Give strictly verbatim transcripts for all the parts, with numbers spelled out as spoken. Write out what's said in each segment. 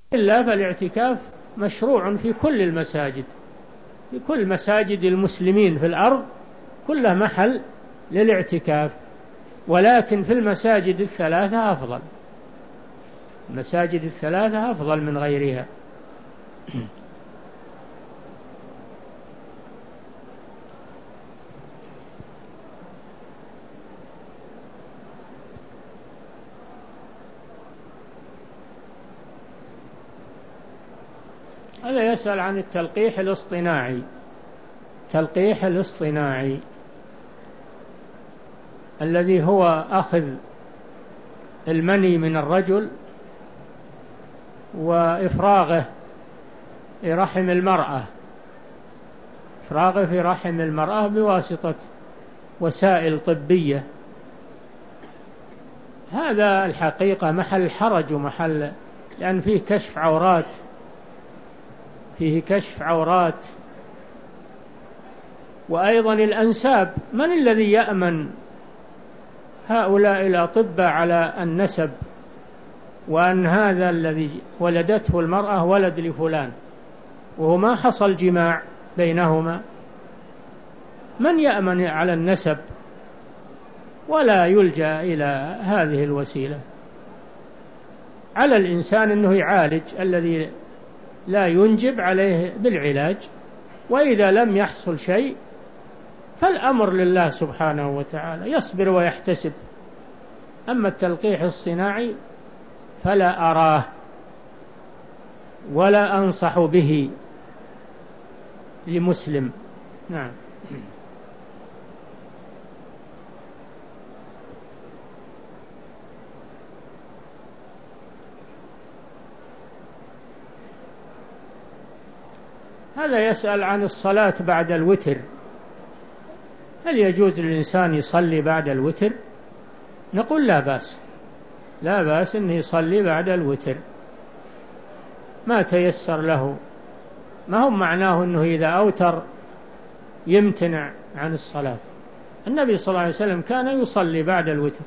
إلا فالاعتكاف مشروع في كل المساجد، في كل مساجد المسلمين في الأرض كلها محل للاعتكاف، ولكن في المساجد الثلاثة أفضل، المساجد الثلاثة أفضل من غيرها. هذا يسأل عن التلقيح الاصطناعي. التلقيح الاصطناعي الذي هو أخذ المني من الرجل وإفراغه في رحم المرأة، إفراغه في رحم المرأة بواسطة وسائل طبية، هذا الحقيقة محل حرج ومحل، لأن فيه كشف عورات، فيه كشف عورات. وأيضا الأنساب، من الذي يأمن هؤلاء الأطباء على النسب وأن هذا الذي ولدته المرأة ولد لفلان وهو ما حصل جماع بينهما؟ من يأمن على النسب؟ ولا يلجأ إلى هذه الوسيلة. على الإنسان أنه يعالج الذي لا ينجب عليه بالعلاج، وإذا لم يحصل شيء فالأمر لله سبحانه وتعالى، يصبر ويحتسب. أما التلقيح الصناعي فلا أراه ولا أنصح به لمسلم. نعم. هذا يسأل عن الصلاة بعد الوتر، هل يجوز للإنسان يصلي بعد الوتر؟ نقول لا بأس، لا بأس أنه يصلي بعد الوتر ما تيسر له، ما هو معناه أنه إذا أوتر يمتنع عن الصلاة. النبي صلى الله عليه وسلم كان يصلي بعد الوتر،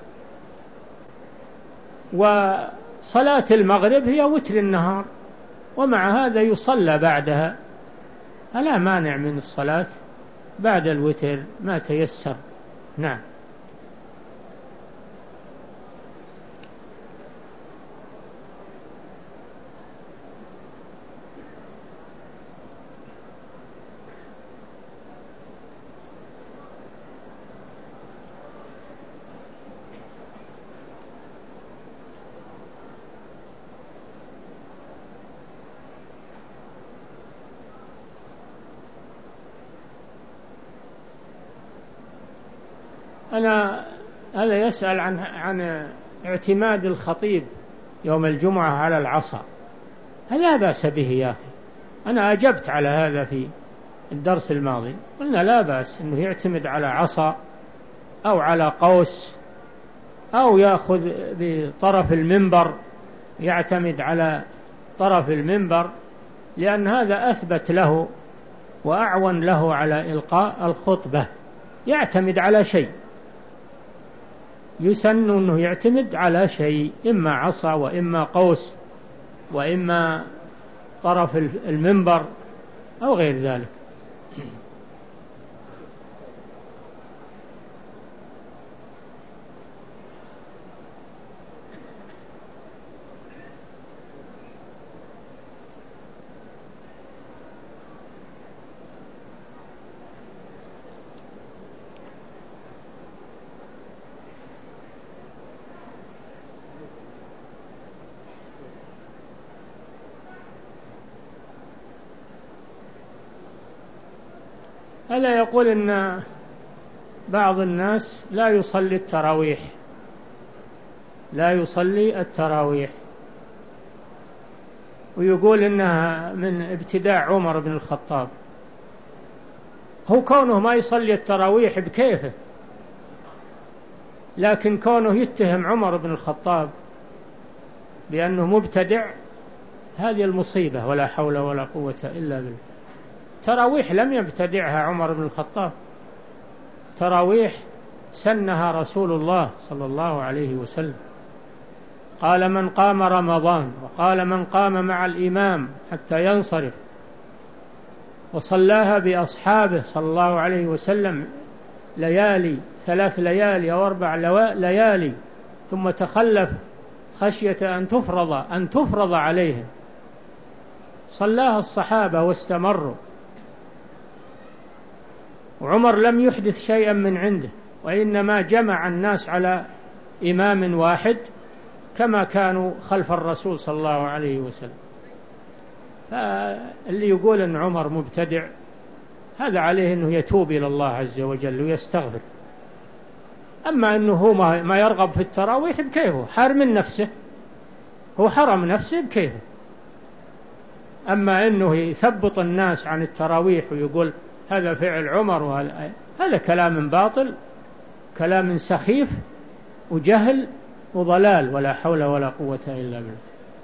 وصلاة المغرب هي وتر النهار، ومع هذا يصلى بعدها، فلا مانع من الصلاة بعد الوتر ما تيسر. نعم. أنا هذا يسأل عن عن اعتماد الخطيب يوم الجمعة على العصا، هل لا بأس به يا أخي؟ أنا أجبت على هذا في الدرس الماضي، قلنا لا بأس أنه يعتمد على عصا أو على قوس أو يأخذ بطرف المنبر، يعتمد على طرف المنبر، لأن هذا أثبت له وأعون له على إلقاء الخطبة. يعتمد على شيء، يسن أنه يعتمد على شيء، إما عصا وإما قوس وإما طرف المنبر أو غير ذلك. هذا يقول إن بعض الناس لا يصلي التراويح، لا يصلي التراويح ويقول إنها من ابتداع عمر بن الخطاب. هو كونه ما يصلي التراويح بكيفه، لكن كونه يتهم عمر بن الخطاب بأنه مبتدع، هذه المصيبة، ولا حول ولا قوة إلا بالله. تراويح لم يبتدعها عمر بن الخطاب، تراويح سنها رسول الله صلى الله عليه وسلم. قال من قام رمضان، وقال من قام مع الإمام حتى ينصرف، وصلاها بأصحابه صلى الله عليه وسلم ليالي، ثلاث ليالي أو أربع ليالي، ثم تخلف خشية أن تفرض أن تفرض عليهم، صلاها الصحابة واستمروا. وعمر لم يحدث شيئا من عنده، وإنما جمع الناس على إمام واحد كما كانوا خلف الرسول صلى الله عليه وسلم. فاللي يقول أن عمر مبتدع هذا عليه أنه يتوب إلى الله عز وجل ويستغفر. أما أنه هو ما يرغب في التراويح بكيفه، حار من نفسه، هو حرم نفسه بكيفه. أما أنه يثبط الناس عن التراويح ويقول هذا فعل عمر، وهذا هذا كلام باطل، كلام سخيف وجهل وضلال، ولا حول ولا قوة إلا بالله.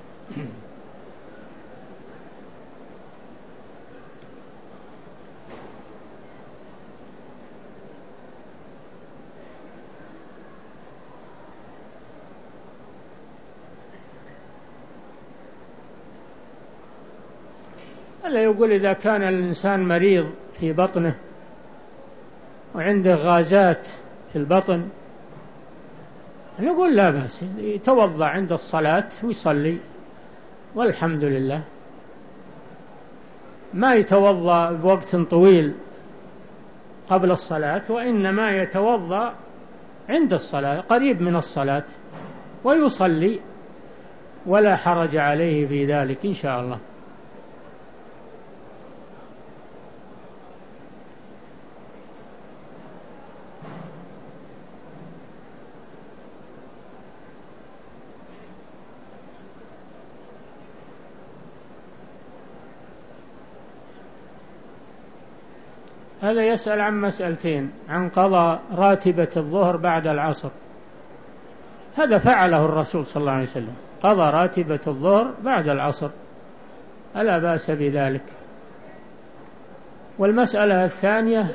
ألا يقول إذا كان الإنسان مريض في بطنه وعنده غازات في البطن، نقول لا بأس، يتوضأ عند الصلاة ويصلي والحمد لله، ما يتوضأ بوقت طويل قبل الصلاة، وإنما يتوضأ عند الصلاة قريب من الصلاة ويصلي، ولا حرج عليه في ذلك إن شاء الله. هذا يسأل عن مسألتين، عن قضاء راتبة الظهر بعد العصر. هذا فعله الرسول صلى الله عليه وسلم، قضى راتبة الظهر بعد العصر، ألا بأس بذلك. والمسألة الثانية،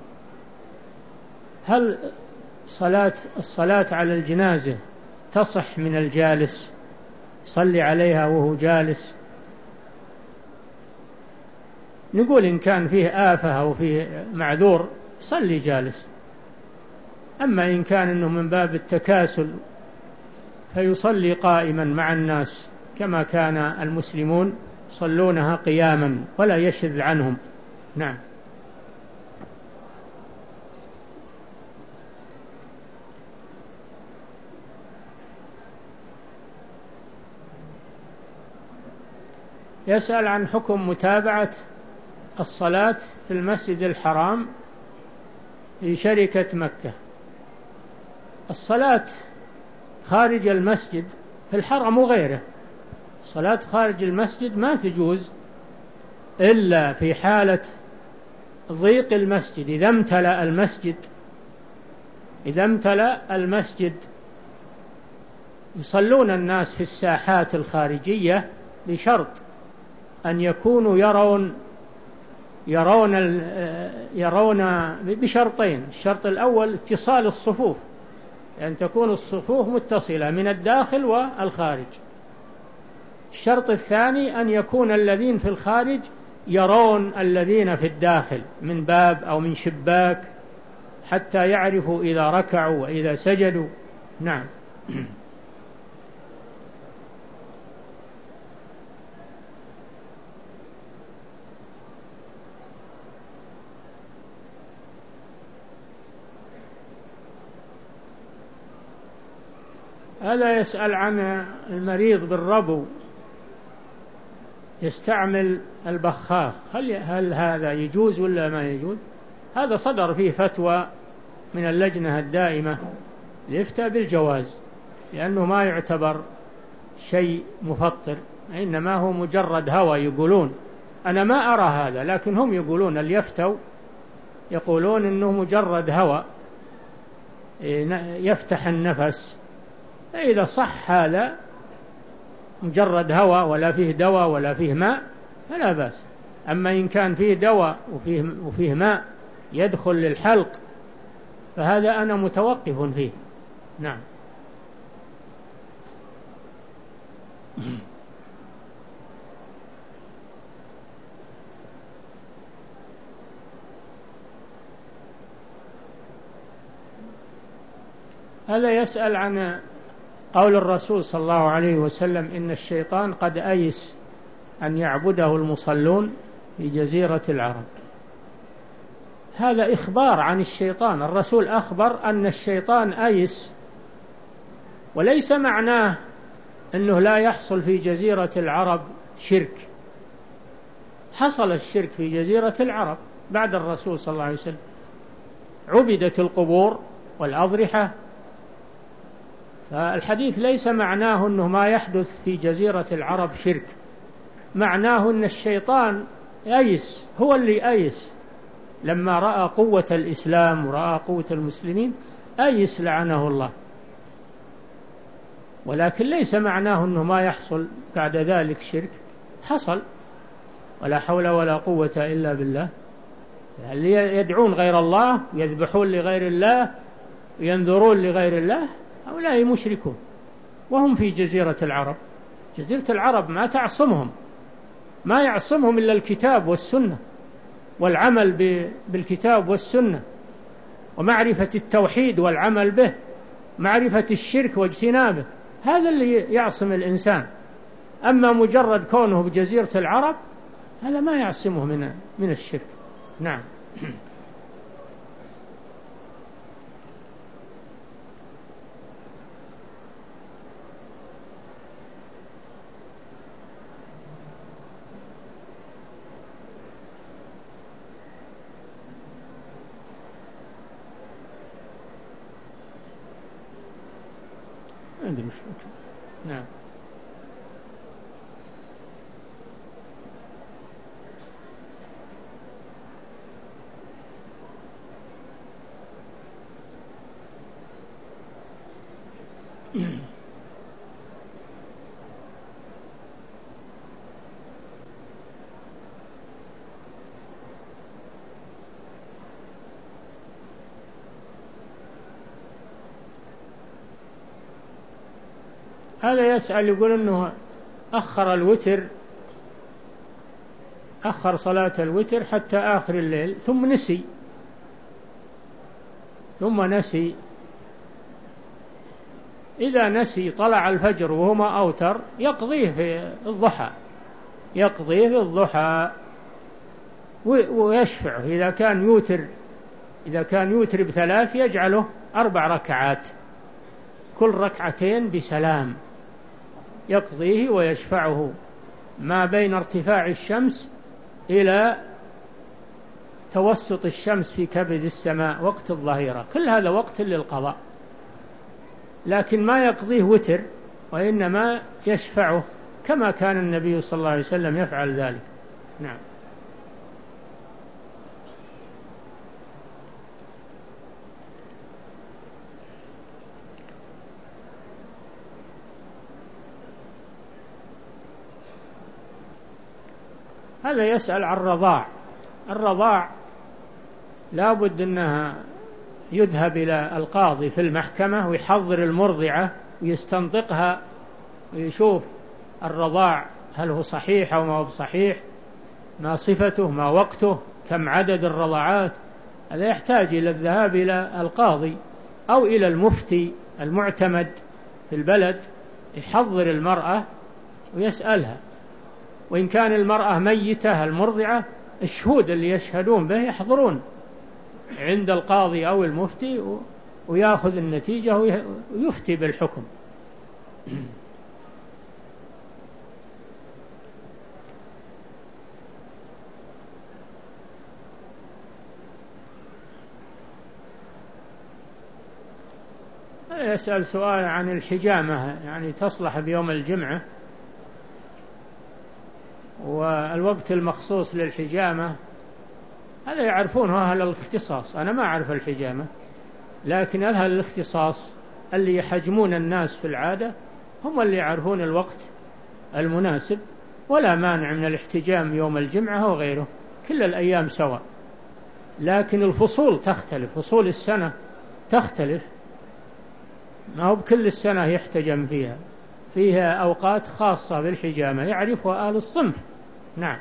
هل صلاة الصلاة على الجنازة تصح من الجالس، صلي عليها وهو جالس؟ نقول إن كان فيه آفة أو فيه معذور صلي جالس، أما إن كان إنه من باب التكاسل فيصلي قائما مع الناس كما كان المسلمون صلونها قياما ولا يشذ عنهم. نعم. يسأل عن حكم متابعة الصلاة في المسجد الحرام في شركة مكة. الصلاة خارج المسجد في الحرم وغيره، الصلاة خارج المسجد ما تجوز إلا في حالة ضيق المسجد، إذا امتلأ المسجد إذا امتلأ المسجد يصلون الناس في الساحات الخارجية بشرط أن يكونوا يرون يرون يرون بشرطين. الشرط الأول اتصال الصفوف، أن يعني تكون الصفوف متصلة من الداخل والخارج. الشرط الثاني أن يكون الذين في الخارج يرون الذين في الداخل من باب أو من شباك حتى يعرفوا إذا ركعوا وإذا سجدوا. نعم. هذا يسأل عن المريض بالربو يستعمل البخاخ، هل, هل هذا يجوز ولا ما يجوز؟ هذا صدر فيه فتوى من اللجنة الدائمة ليفتى بالجواز، لأنه ما يعتبر شيء مفطر، إنما هو مجرد هوى. يقولون، أنا ما أرى هذا، لكن هم يقولون اللي يفتوا يقولون إنه مجرد هوى يفتح النفس. فإذا صح هذا مجرد هوى ولا فيه دواء ولا فيه ماء فلا بأس. أما إن كان فيه دواء وفيه, وفيه ماء يدخل للحلق فهذا أنا متوقف فيه. نعم. هذا يسأل عن قول الرسول صلى الله عليه وسلم إن الشيطان قد أيس أن يعبده المصلون في جزيرة العرب. هذا إخبار عن الشيطان، الرسول أخبر أن الشيطان أيس، وليس معناه أنه لا يحصل في جزيرة العرب شرك. حصل الشرك في جزيرة العرب بعد الرسول صلى الله عليه وسلم، عبدت القبور والأضرحة. فالحديث ليس معناه أنه ما يحدث في جزيرة العرب شرك، معناه أن الشيطان أيس، هو اللي أيس لما رأى قوة الإسلام ورأى قوة المسلمين، أيس لعنه الله. ولكن ليس معناه أنه ما يحصل بعد ذلك شرك، حصل، ولا حول ولا قوة إلا بالله. اللي يدعون غير الله، يذبحون لغير الله، ينذرون لغير الله، هؤلاء مشركون وهم في جزيرة العرب. جزيرة العرب ما تعصمهم، ما يعصمهم إلا الكتاب والسنة والعمل بالكتاب والسنة، ومعرفة التوحيد والعمل به، معرفة الشرك واجتنابه، هذا اللي يعصم الإنسان. أما مجرد كونه بجزيرة العرب هذا ما يعصمه من من الشرك. نعم. عندي مشكلة. نعم. هذا يسأل يقول أنه أخر الوتر، أخر صلاة الوتر حتى آخر الليل، ثم نسي ثم نسي إذا نسي طلع الفجر وهو ما أوتر يقضيه في الضحى، يقضيه في الضحى ويشفعه. إذا كان يوتر إذا كان يوتر بثلاث يجعله أربع ركعات، كل ركعتين بسلام، يقضيه ويشفعه ما بين ارتفاع الشمس إلى توسط الشمس في كبد السماء وقت الظهيرة، كل هذا وقت للقضاء، لكن ما يقضيه وتر، وإنما يشفعه كما كان النبي صلى الله عليه وسلم يفعل ذلك. نعم. هذا يسأل عن الرضاع. الرضاع لا بد أنها يذهب إلى القاضي في المحكمة ويحضر المرضعة ويستنطقها ويشوف الرضاع هل هو صحيح أو ما هو صحيح، ما صفته، ما وقته، كم عدد الرضعات. هذا يحتاج إلى الذهاب إلى القاضي أو إلى المفتي المعتمد في البلد، يحضر المرأة ويسألها. وإن كان المرأة ميتة المرضعة، الشهود اللي يشهدون به يحضرون عند القاضي أو المفتي ويأخذ النتيجة ويفتي بالحكم. يسأل سؤال عن الحجامة، يعني تصلح بيوم الجمعة والوقت المخصوص للحجامة، هذا يعرفونه أهل الاختصاص، أنا ما أعرف الحجامة، لكن أهل الاختصاص اللي يحجمون الناس في العادة هم اللي يعرفون الوقت المناسب. ولا مانع من الاحتجام يوم الجمعة وغيره، كل الأيام سواء، لكن الفصول تختلف، فصول السنة تختلف، ما هو بكل السنة يحتجم فيها. فيها أوقات خاصة بالحجامة يعرفها أهل الصنف. نعم.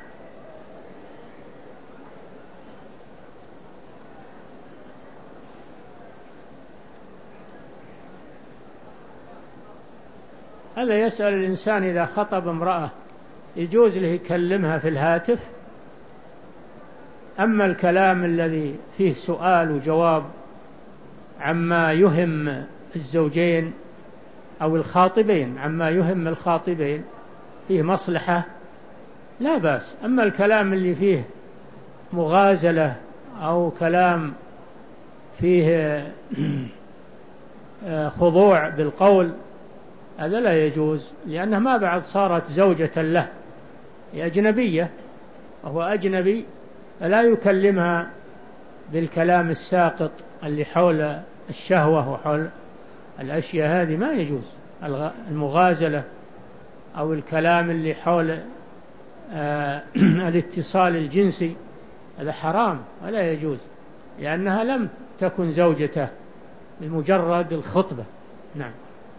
هذا يسأل الإنسان إذا خطب امرأة يجوز له يكلمها في الهاتف؟ أما الكلام الذي فيه سؤال وجواب عما يهم الزوجين أو الخاطبين، عما يهم الخاطبين فيه مصلحة لا بأس. أما الكلام اللي فيه مغازلة أو كلام فيه خضوع بالقول هذا لا يجوز، لأنها ما بعد صارت زوجة له، هي أجنبية وهو أجنبي، فلا يكلمها بالكلام الساقط اللي حول الشهوة وحول الأشياء هذه، ما يجوز. المغازلة أو الكلام اللي حول آه الاتصال الجنسي هذا حرام ولا يجوز، لأنها لم تكن زوجته بمجرد الخطبة. نعم.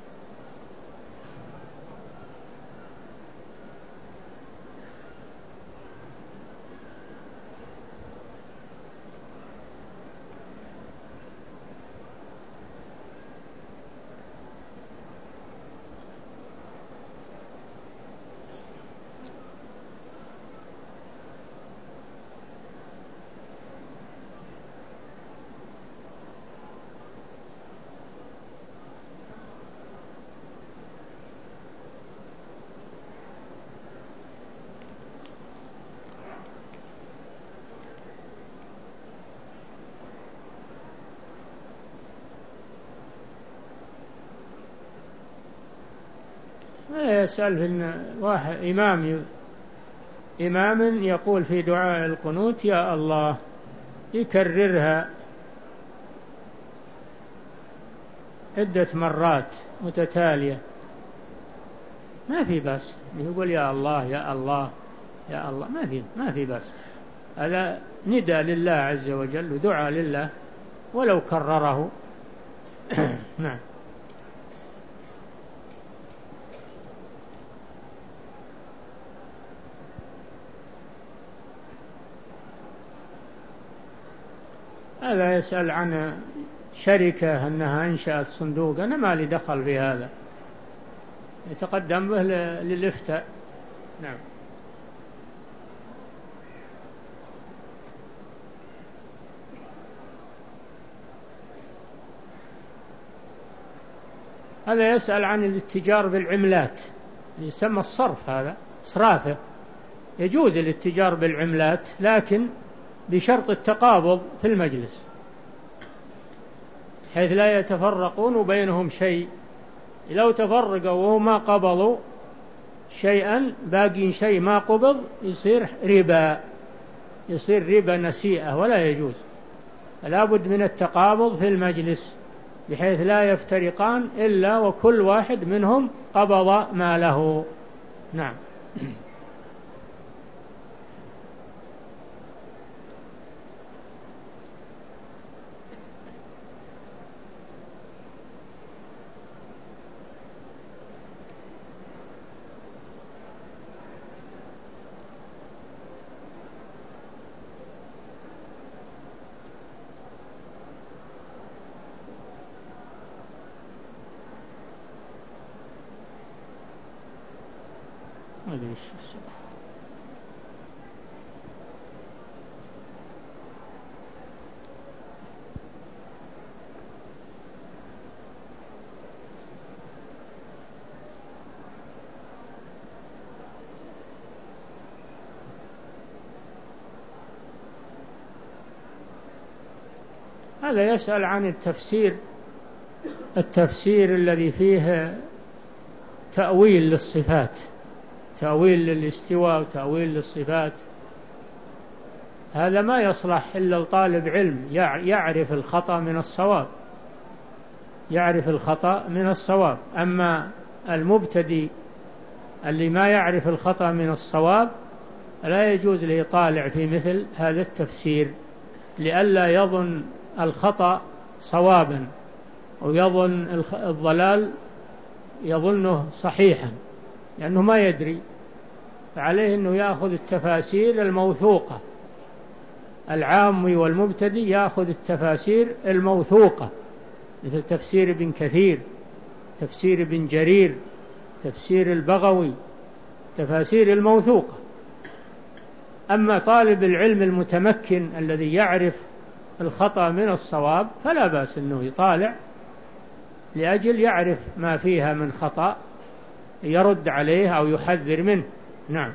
يسأل في واحد إمام إمام يقول في دعاء القنوت يا الله، يكررها عدة مرات متتالية، ما في بس يقول يا الله يا الله يا الله، ما في ما في بس. هذا نداء لله عز وجل ودعاء لله ولو كرره. نعم. هذا يسأل عن شركة أنها أنشأت صندوق، أنا ما لي دخل في هذا، يتقدم به للإفتاء. نعم. هذا يسأل عن الاتجار بالعملات، يسمى الصرف، هذا صرافة، يجوز الاتجار بالعملات لكن بشرط التقابض في المجلس حيث لا يتفرقون وبينهم شيء. لو تفرقوا وهم ما قبضوا شيئا باقي شيء ما قبض يصير ربا، يصير ربا نسيئة ولا يجوز. لا بد من التقابض في المجلس بحيث لا يفترقان إلا وكل واحد منهم قبض ماله. نعم. هذا يسأل عن التفسير التفسير الذي فيه تأويل للصفات، تأويل للاستواء وتأويل للصفات. هذا ما يصلح إلا لطالب علم يعرف الخطأ من الصواب، يعرف الخطأ من الصواب. أما المبتدئ اللي ما يعرف الخطأ من الصواب لا يجوز له يطالع في مثل هذا التفسير لئلا يظن الخطأ صوابا ويظن الضلال يظنه صحيحا لأنه ما يدري، فعليه أنه يأخذ التفاسير الموثوقة. العام والمبتدئ يأخذ التفاسير الموثوقة مثل تفسير ابن كثير، تفسير ابن جرير، تفسير البغوي، تفاسير الموثوقة. أما طالب العلم المتمكن الذي يعرف الخطأ من الصواب فلا بأس أنه يطالع لأجل يعرف ما فيها من خطأ يرد عليه أو يحذر منه. نعم.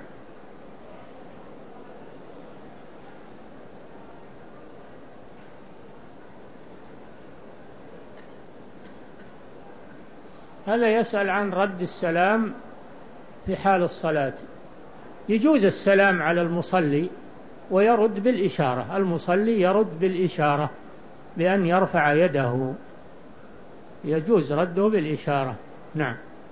هذا يسأل عن رد السلام في حال الصلاة. يجوز السلام على المصلي ويرد بالإشارة، المصلي يرد بالإشارة بأن يرفع يده، يجوز رده بالإشارة. نعم.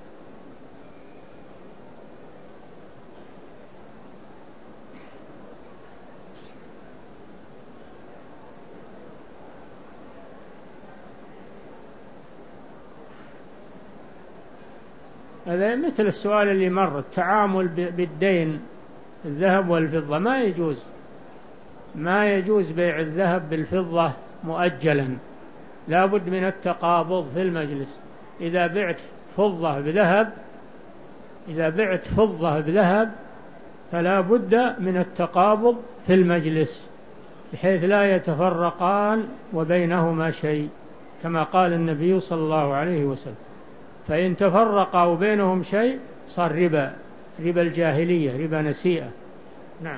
هذا مثل السؤال اللي مر، التعامل بالدين الذهب والفضة ما يجوز، ما يجوز بيع الذهب بالفضة مؤجلا، لا بد من التقابض في المجلس. إذا بعت فضة بذهب إذا بعت فضة بذهب فلا بد من التقابض في المجلس بحيث لا يتفرقان وبينهما شيء، كما قال النبي صلى الله عليه وسلم: فإن تفرق وبينهم شيء صار ربا، ربا الجاهلية، ربا نسيئة. نعم.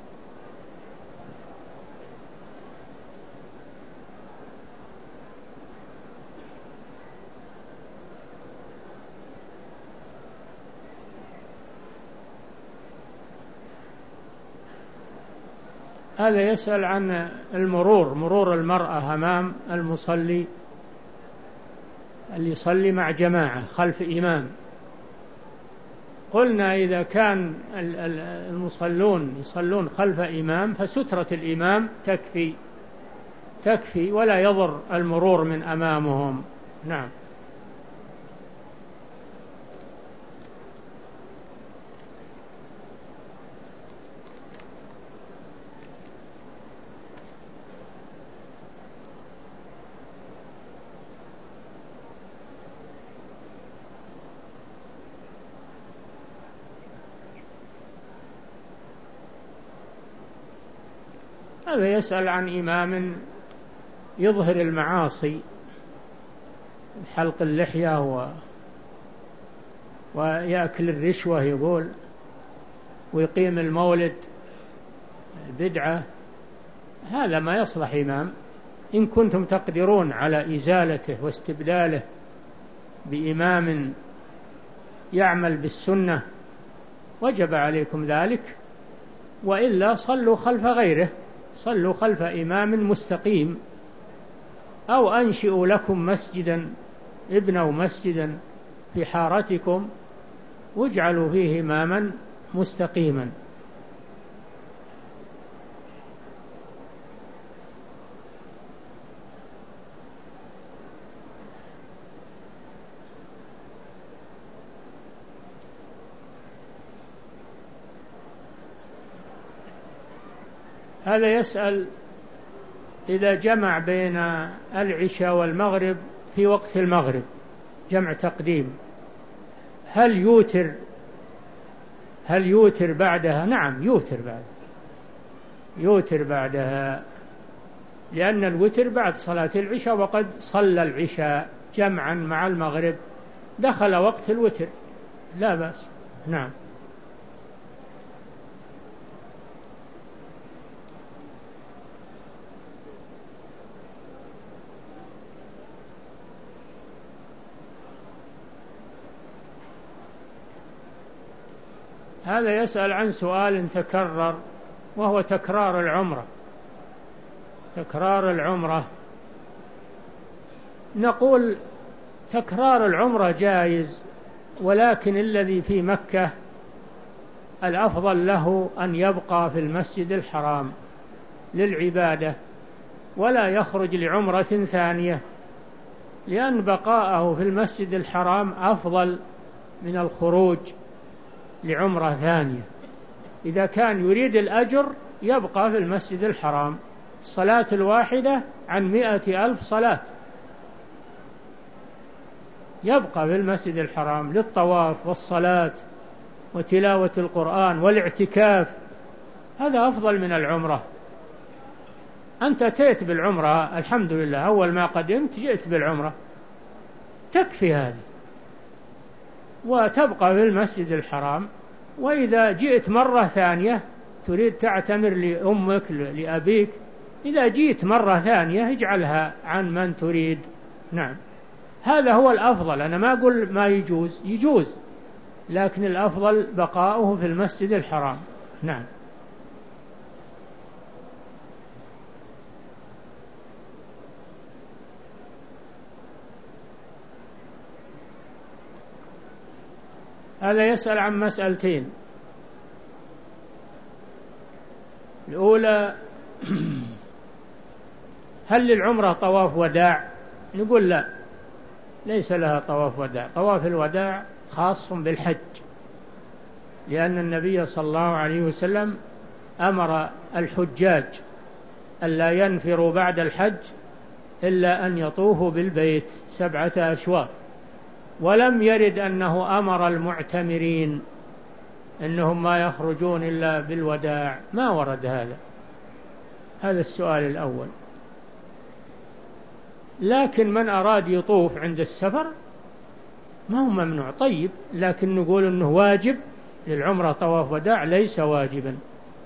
هذا يسأل عن المرور، مرور المرأة أمام المصلي اللي يصلي مع جماعة خلف إمام. قلنا إذا كان المصلون يصلون خلف إمام فسترة الإمام تكفي تكفي ولا يضر المرور من أمامهم. نعم. هذا يسأل عن إمام يظهر المعاصي، حلق اللحية و... ويأكل الرشوة يقول، ويقيم المولد بدعة. هذا ما يصلح إمام. إن كنتم تقدرون على إزالته واستبداله بإمام يعمل بالسنة وجب عليكم ذلك، وإلا صلوا خلف غيره، صلوا خلف إمام مستقيم، أو أنشئوا لكم مسجدا، ابنوا مسجدا في حارتكم واجعلوا فيه إماما مستقيما. هذا يسأل إذا جمع بين العشاء والمغرب في وقت المغرب جمع تقديم، هل يوتر هل يوتر بعدها؟ نعم يوتر بعدها، يوتر بعدها، لأن الوتر بعد صلاة العشاء، وقد صلى العشاء جمعا مع المغرب دخل وقت الوتر، لا بأس. نعم. هذا يسأل عن سؤال تكرر، وهو تكرار العمرة. تكرار العمرة، نقول تكرار العمرة جائز، ولكن الذي في مكة الأفضل له أن يبقى في المسجد الحرام للعبادة ولا يخرج لعمرة ثانية، لأن بقاءه في المسجد الحرام أفضل من الخروج لعمرة ثانية. إذا كان يريد الأجر يبقى في المسجد الحرام، الصلاة الواحدة عن مئة ألف صلاة، يبقى في المسجد الحرام للطواف والصلاة وتلاوة القرآن والاعتكاف، هذا أفضل من العمرة. أنت أتيت بالعمرة الحمد لله، أول ما قدمت جئت بالعمرة، تكفي هذه وتبقى في المسجد الحرام. وإذا جئت مرة ثانية تريد تعتمر لأمك لأبيك، إذا جئت مرة ثانية اجعلها عن من تريد. نعم، هذا هو الأفضل. أنا ما أقول ما يجوز، يجوز، لكن الأفضل بقاؤه في المسجد الحرام. نعم. هذا يسأل عن مسألتين. الأولى هل للعمرة طواف وداع؟ نقول لا، ليس لها طواف وداع. طواف الوداع خاص بالحج، لأن النبي صلى الله عليه وسلم أمر الحجاج ألا ينفروا بعد الحج إلا أن يطوفوا بالبيت سبعة أشواط، ولم يرد أنه أمر المعتمرين أنهم ما يخرجون إلا بالوداع، ما ورد هذا. هذا السؤال الأول. لكن من أراد يطوف عند السفر ما هو ممنوع، طيب، لكن نقول أنه واجب للعمرة طواف وداع، ليس واجبا.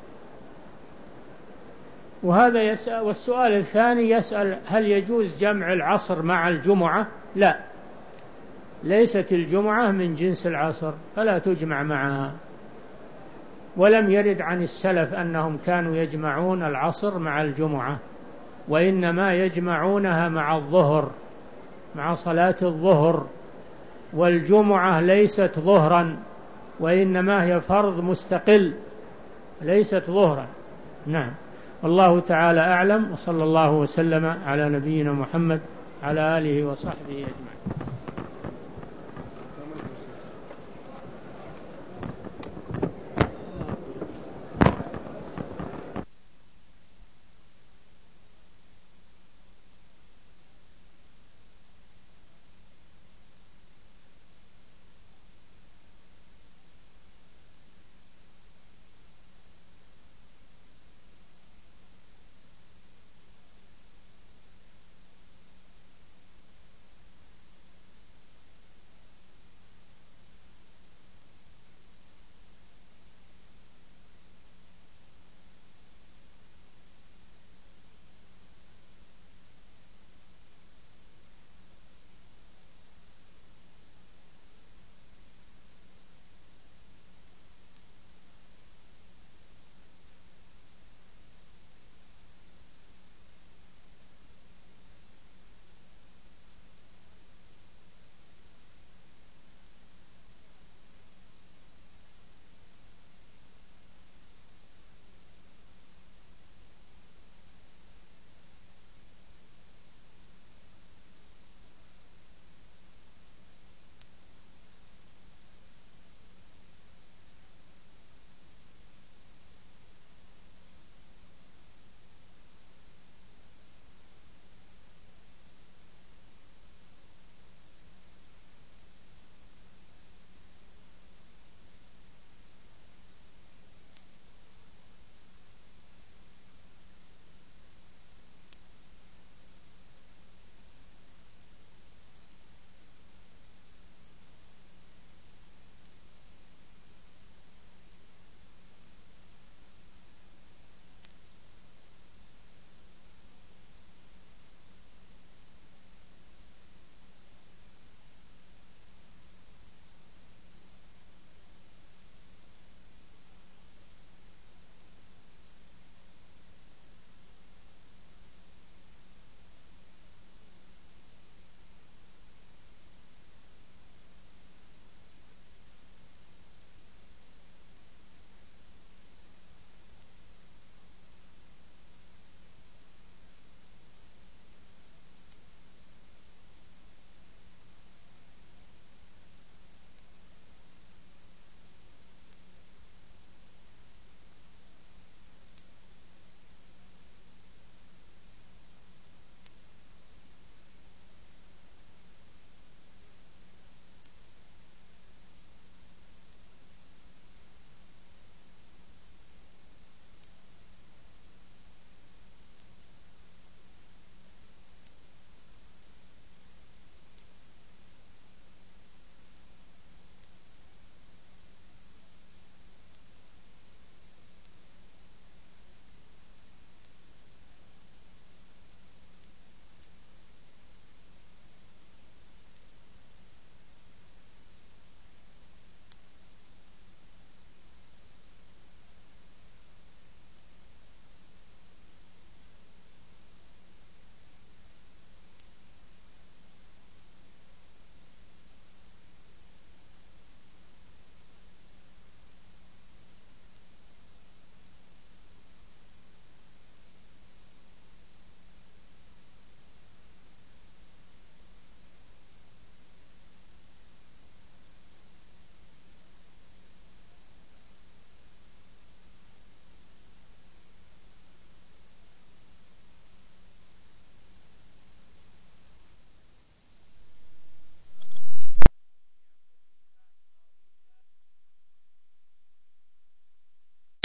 وهذا يسأل. والسؤال الثاني يسأل هل يجوز جمع العصر مع الجمعة؟ لا، ليست الجمعة من جنس العصر فلا تجمع معها، ولم يرد عن السلف أنهم كانوا يجمعون العصر مع الجمعة، وإنما يجمعونها مع الظهر، مع صلاة الظهر. والجمعة ليست ظهرا، وإنما هي فرض مستقل، ليست ظهرا. نعم، والله تعالى أعلم، وصلى الله وسلم على نبينا محمد على آله وصحبه أجمعين.